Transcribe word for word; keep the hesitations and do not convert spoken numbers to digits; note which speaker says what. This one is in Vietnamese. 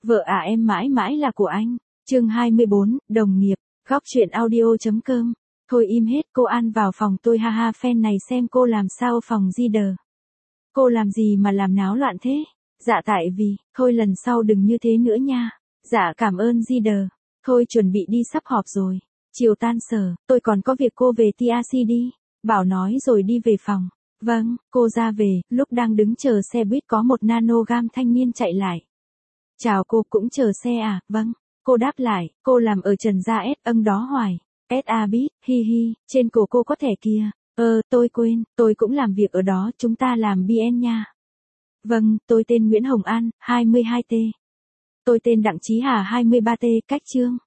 Speaker 1: Vợ à em mãi mãi là của anh. Chương hai mươi bốn, đồng nghiệp, góc chuyện audio.com. Thôi im hết, cô An vào phòng tôi ha ha, fan này xem cô làm sao phòng di đờ. Cô làm gì mà làm náo loạn thế? Dạ tại vì, thôi lần sau đừng như thế nữa nha. Dạ cảm ơn di đờ. Thôi chuẩn bị đi sắp họp rồi. Chiều tan sở, tôi còn có việc, cô về tê rờ xê đi. Bảo nói rồi đi về phòng. Vâng, cô ra về, lúc đang đứng chờ xe buýt có một nanogram thanh niên chạy lại. Chào cô, cũng chờ xe à? Vâng. Cô đáp lại, cô làm ở Trần Gia S âng đó hoài. ét a biết, hi hi, trên cổ cô có thẻ kia. Ờ, tôi quên, tôi cũng làm việc ở đó, chúng ta làm bê en nha. Vâng, tôi tên Nguyễn Hồng An, hai mươi hai T. Tôi tên Đặng Chí Hà, hai mươi ba T, cách chương.